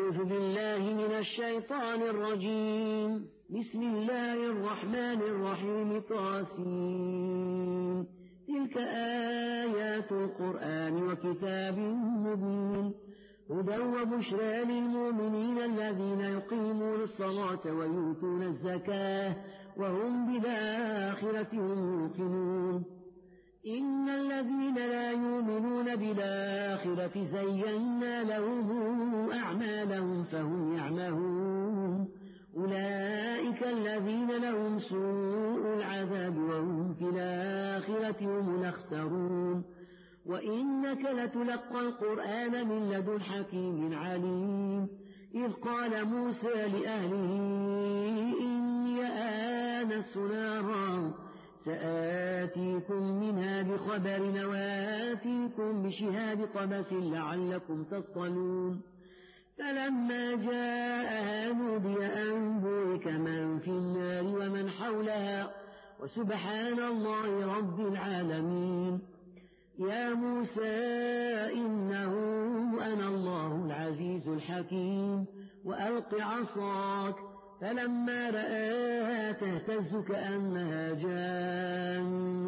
أعوذ بالله من الشيطان الرجيم. بسم الله الرحمن الرحيم. طاسين. تلك آيات القرآن وكتاب مبين هدى وبشرى للمؤمنين الذين يقيمون الصلاة ويؤتون الزكاة وهم بالآخرة هم يوقنون. إن الذين لا يؤمنون بالآخرة زينا لهم أعمالهم فهم يعمهون. أولئك الذين لهم سوء العذاب وهم في الآخرة هم الأخسرون. وإنك لتلقى القرآن من لدن حكيم عليم. إذ قال موسى لأهله إني آنست نارا سآتيكم منها بخبر وآتيكم بشهاب قبس لعلكم تصطلون. فلما جاءها نودي أن بورك من في النار ومن حولها وسبحان الله رب العالمين. يا موسى إنه أنا الله العزيز الحكيم وألق عصاك. فلما رآها تهتز كأنها جان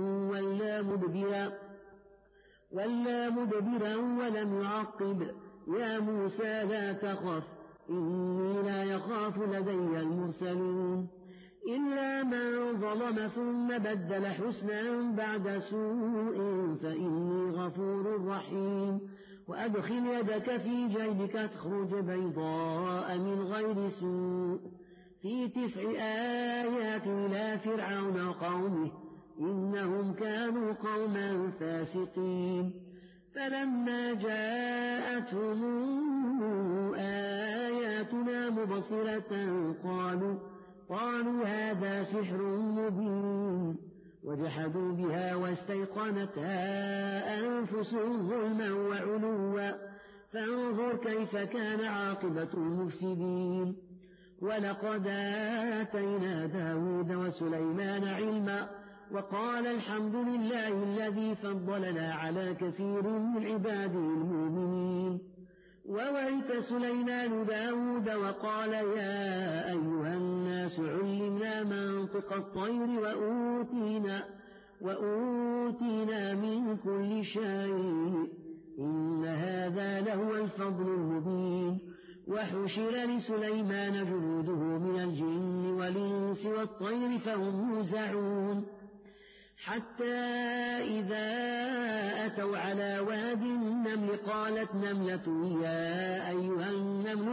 ولا مدبرا ولم يعقب. يا موسى لا تخف إني لا يخاف لدي المرسلون. إلا من ظلم ثم بدل حسنا بعد سوء فإني غفور رحيم. وأدخل يدك في جيبك تخرج بيضاء من غير سوء في 9 آيات إلى فرعون وقومه إنهم كانوا قوما فاسقين. فلما جاءتهم آياتنا مبصرة قالوا هذا سحر مبين وجحدوا بها واستيقنتها أنفسهم ظلما وعلوا فانظر كيف كان عاقبة المفسدين. ولقد آتينا داود وسليمان علما وقال الحمد لله الذي فضلنا على كثير من عباده المؤمنين. وورث سليمان داود وقال يا أيها الناس علمنا منطق الطير وأوتينا من كل شيء إن هذا لهو الفضل المبين. وحشر لسليمان جنوده من الجن والإنس والطير فهم يوزعون حتى إذا أتوا على واد النمل قالت نملة يا أيها النمل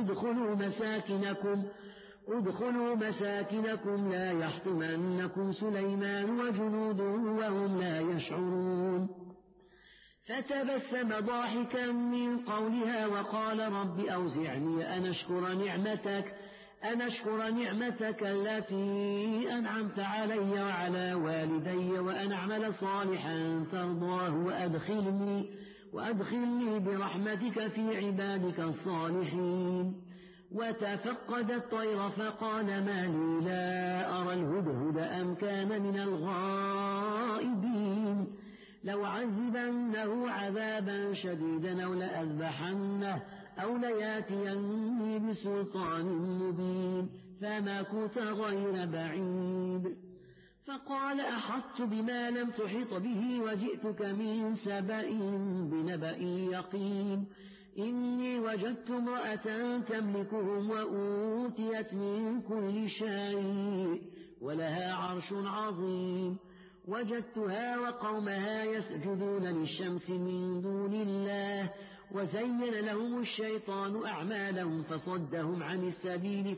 ادخلوا مساكنكم لا يحطمنكم سليمان وجنوده وهم لا يشعرون. فتبسم ضاحكا من قولها وقال رب أوزعني أن أشكر نعمتك التي أنعمت علي وعلى والدي وأن أعمل صالحا ترضاه وأدخلني برحمتك في عبادك الصالحين. وتفقد الطير فقال ما لي لا أرى الهدهد أم كان من الغائبين لو عذبنه عذابا شديدا أو لأذبحنه أو لياتيني بسلطان مبين فما كنت غير بعيد. فقال أحطت بما لم تحط به وجئتك من سبأ بنبأ يقين. إني وجدت امرأة تملكهم وأوتيت من كل شيء ولها عرش عظيم. وجدتها وقومها يسجدون للشمس من دون الله وزين لهم الشيطان أعمالهم فصدهم عن السبيل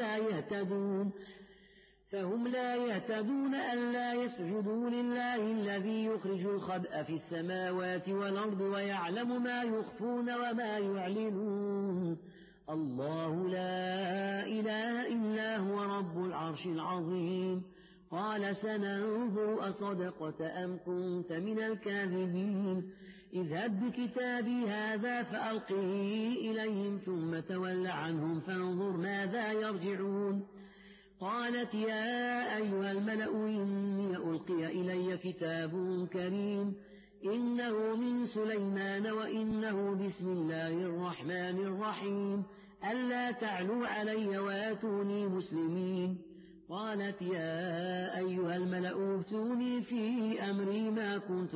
فهم لا يهتدون ألا يسجدوا لله الذي يخرج الخبأ في السماوات والأرض ويعلم ما يخفون وما يعلنون. الله لا إله إلا هو رب العرش العظيم. قال سننظر أصدقت أم كنت من الكاذبين. اذهب بكتابي هذا فألقه إليهم ثم تول عنهم فانظر ماذا يرجعون. قالت يا أيها الملأ إني ألقي إلي كتاب كريم إنه من سليمان وإنه بسم الله الرحمن الرحيم ألا تعلوا علي واتوني مسلمين. قالت يا أيها الملأ اوتوني في أمري ما كنت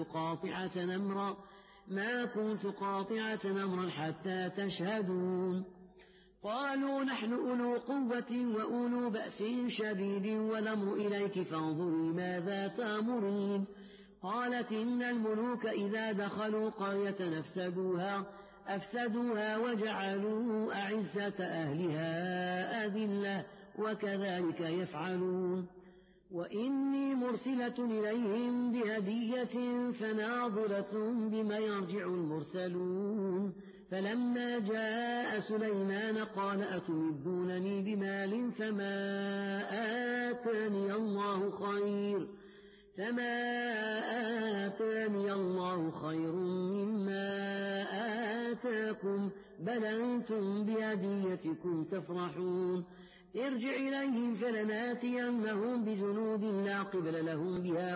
قاطعة أمرا حتى تشهدون. قالوا نحن أولو قوة وأولو بأس شديد والأمر إليك فانظري ماذا تأمرين. قالت إن الملوك إذا دخلوا قرية أفسدوها وجعلوا أعزة أهلها أذلة وكذلك يفعلون. وإني مرسلة إليهم بهدية فناظرة بما يرجع المرسلون. فلما جاء سليمان قال أتمدونني بمال فما آتاني الله خير مما آتاكم بل أنتم بهديتكم تفرحون. ارجع إليهم فلناتينهم بجنود لا قبل لهم بها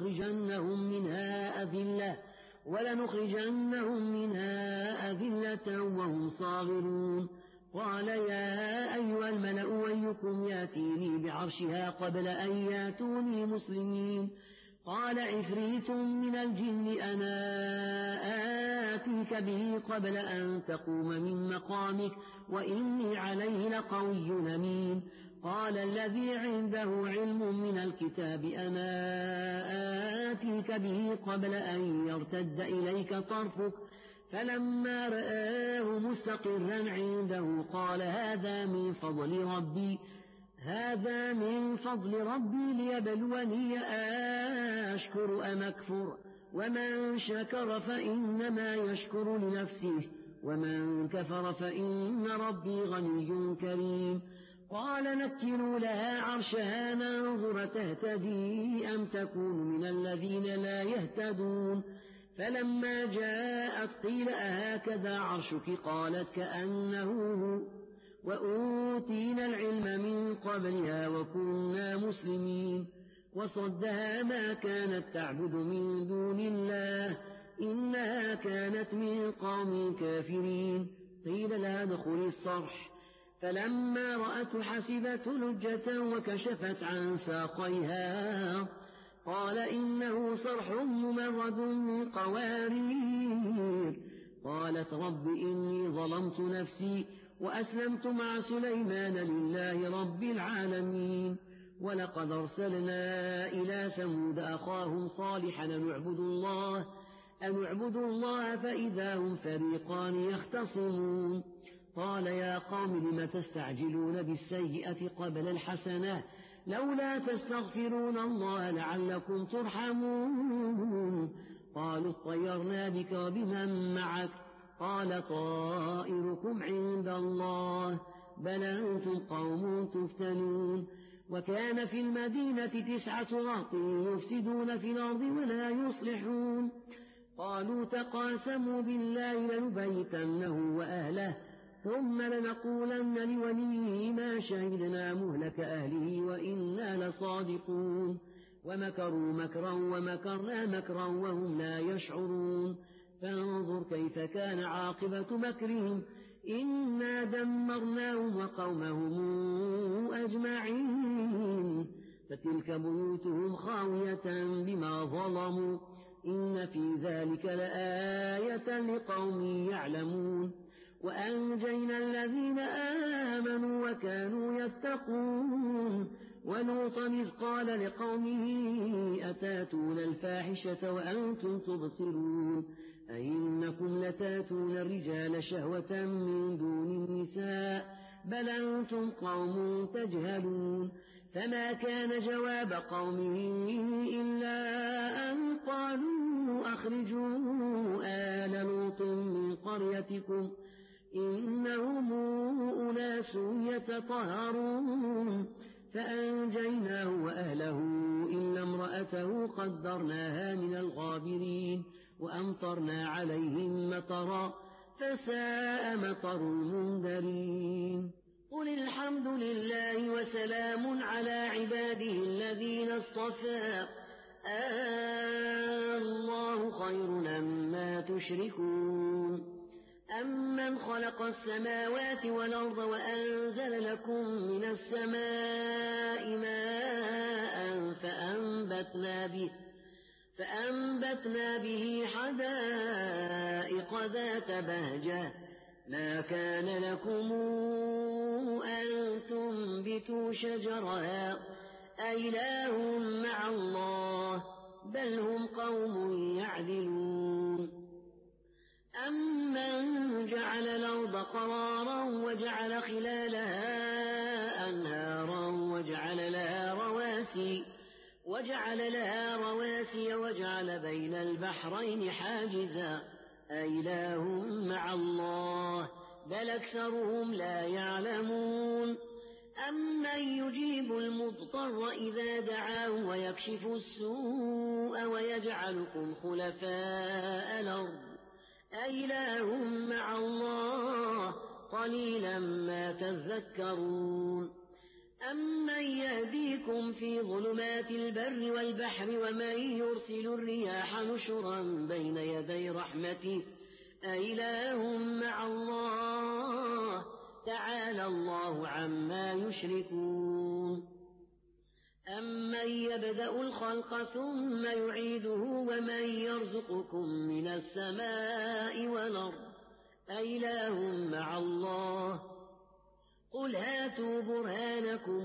ولنخرجنهم منها أذلة وهم صاغرون. قال يا أيها الملأ أيكم ياتيني بعرشها قبل أن ياتوني مسلمين. قال عفريت من الجن أنا آتيك به قبل أن تقوم من مقامك وإني عليه لقوي أمين. قال الذي عنده علم من الكتاب أنا آتيك به قبل أن يرتد إليك طرفك. فلما رآه مستقرا عنده قال هذا من فضل ربي ليبلوني أشكر أم أكفر ومن شكر فإنما يشكر لنفسه ومن كفر فإن ربي غني كريم. قال نكروا لها عرشها ننظر تهتدي أم تكون من الذين لا يهتدون. فلما جاءت قيل أهكذا عرشك قالت كأنه هو وأوتينا العلم من قبلها وكنا مسلمين. وصدها ما كانت تعبد من دون الله إنها كانت من قوم كافرين. قيل لها ادخلي الصرح فلما رأته حسبته لجة وكشفت عن ساقيها قال إنه صرح ممرد من قوارير. قالت رب إني ظلمت نفسي وأسلمت مع سليمان لله رب العالمين. ولقد أرسلنا إلى ثمود أخاهم صالحا أن اعبدوا الله فإذا هم فريقان يختصمون. قال يا قوم لم تستعجلون بالسيئة قبل الحسنة لولا تستغفرون الله لعلكم ترحمون. قالوا اطيرنا بك وبمن معك قال طائركم عند الله بل أنتم قوم تفتنون. وكان في المدينة 9 رهط يفسدون في الأرض ولا يصلحون. قالوا تقاسموا بالله لنبيتنه وأهله ثم لنقولن لوليه ما شهدنا مهلك أهله وإنا لصادقون. ومكروا مكرا ومكرنا مكرا وهم لا يشعرون. فانظر كيف كان عاقبة مكرهم إنا دمرناهم وقومهم أجمعين. فتلك بيوتهم خاوية بما ظلموا إن في ذلك لآية لقوم يعلمون. وأنجينا الذين آمنوا وكانوا يتقون. ولوطا إذ قال لقومه أتاتون الفاحشة وأنتم تبصرون أئنكم لتاتون الرجال شهوة من دون النساء بل أنتم قوم تجهلون. فما كان جواب قومه إلا أن قالوا أخرجوا آل لوط من قريتكم إنهم أناس يتطهرون. فأنجيناه وأهله إلا امرأته قدرناها من الغابرين وأمطرنا عليهم مطرا فساء مطر المنذرين. قل الحمد لله وسلام على عباده الذين اصطفى الله خير أما تشركون. أمن خلق السماوات والأرض وأنزل لكم من السماء ماء فأنبتنا به حدائق ذات بهجة ما كان لكم أن تنبتوا شجرها أإله مع الله بل هم قوم يعدلون أمن جعل الأرض قرارا وجعل خلالها أنهارا وجعل لها رواسي وجعل بين البحرين حاجزا أإله مع الله بل أكثرهم لا يعلمون أمن يجيب المضطر إذا دعاه ويكشف السوء ويجعلكم خلفاء الأرض أإله مع الله قليلا ما تذكرون أمن يهديكم في ظلمات البر والبحر ومن يرسل الرياح نشرا بين يدي رحمته أإله مع الله تعالى الله عما يشركون أمن يبدأ الخلق ثم يعيده ومن يرزقكم من السماء والأرض أإله مع الله قل هاتوا برهانكم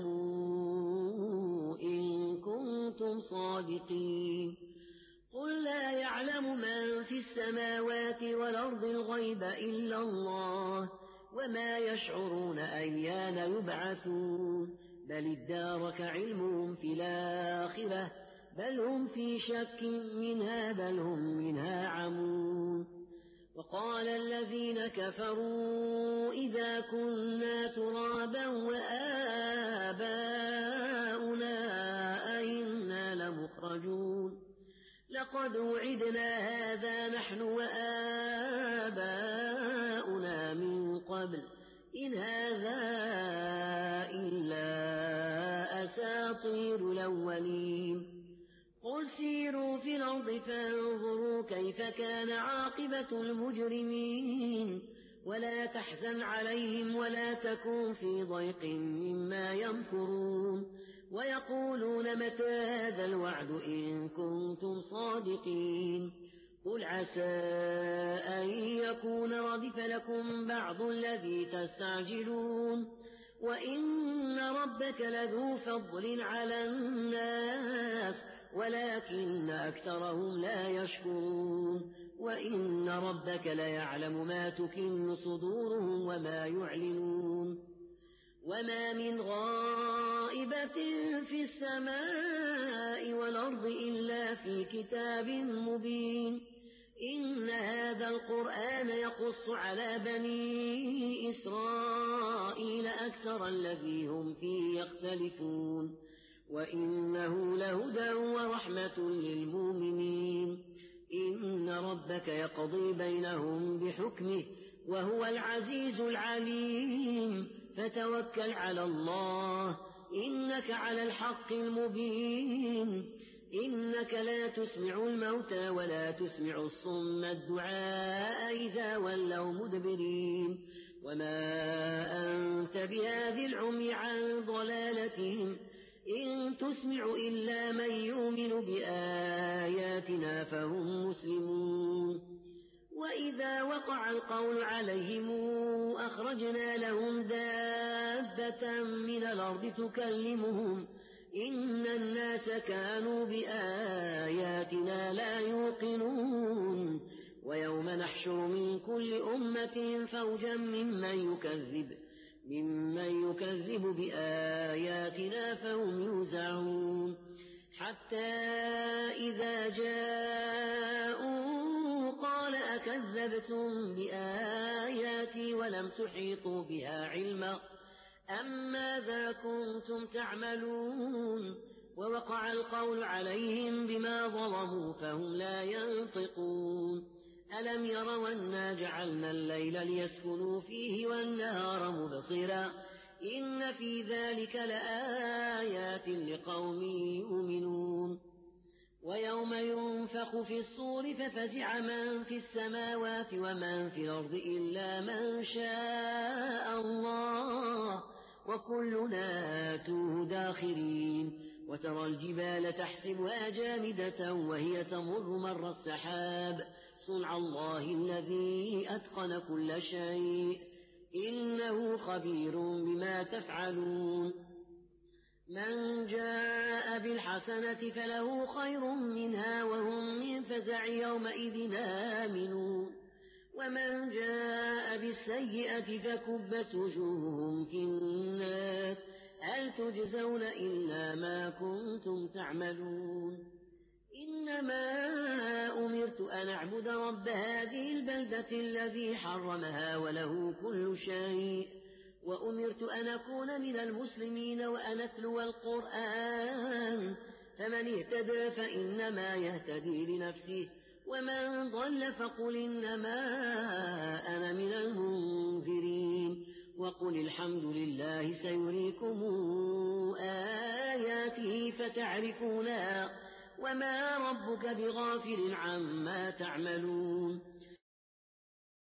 إن كنتم صادقين قل لا يعلم من في السماوات والأرض الغيب إلا الله وما يشعرون أيان يبعثون بل ادارك علمهم في الآخرة بل هم في شك منها بل هم منها عمون وقال الذين كفروا إذا كنا ترابا وآباؤنا أئنا لمخرجون لقد وعدنا هذا نحن وآباؤنا من قبل إن هذا إلا أساطير الأولين قل سيروا في الأرض فانظروا كيف كان عاقبة المجرمين ولا تحزن عليهم ولا تكن في ضيق مما يمكرون ويقولون متى هذا الوعد إن كنتم صادقين قل عسى أن يكون ردف لكم بعض الذي تستعجلون وإن ربك لذو فضل على الناس ولكن أكثرهم لا يشكرون وإن ربك ليعلم ما تكن صدورهم وما يعلنون وما من غائبة في السماء والأرض إلا في كتاب مبين إن هذا القرآن يقص على بني إسرائيل أكثر الذي هم فيه يختلفون وإنه لهدى ورحمة للمؤمنين إن ربك يقضي بينهم بحكمه وهو العزيز العليم فتوكل على الله إنك على الحق المبين إنك لا تسمع الموتى ولا تسمع الصم الدعاء إذا ولوا مدبرين وما أنت بهذه العمي عن ضلالتهم إن تسمع إلا من يؤمن بآياتنا فهم مسلمون وإذا وقع القول عليهم أخرجنا لهم دابة من الأرض تكلمهم إن الناس كانوا بآياتنا لا يوقنون ويوم نحشر من كل أمة فوجا ممن يكذب بآياتنا فهم يوزعون حتى إذا جاءوا قال أكذبتم بآياتي ولم تحيطوا بها علما أم ماذا كنتم تعملون ووقع القول عليهم بما ظلموا فهم لا ينطقون ألم يروا أنا جعلنا الليل ليسكنوا فيه والنهار مبصرا إن في ذلك لآيات لقوم يؤمنون ويوم ينفخ في الصور ففزع من في السماوات ومن في الأرض إلا من شاء الله وكلنا آتوه داخرين وترى الجبال تحسبها جامدة وهي تمر مر السحاب صنع الله الذي أتقن كل شيء إنه خبير بما تفعلون من جاء بالحسنة فله خير منها وهم من فزع يومئذ آمنون ومن جاء بالسيئة فكبت وجوههم في النار هل تجزون إلا ما كنتم تعملون إنما أمرت أن أعبد رب هذه البلدة الذي حرمها وله كل شيء وأمرت أن أكون من المسلمين وأن أتلو القرآن فمن اهتدى فإنما يهتدي لنفسه ومن ضل فقل إنما أنا من المنذرين وقل الحمد لله سيريكم آياته فتعرفونها وما ربك بغافل عما تعملون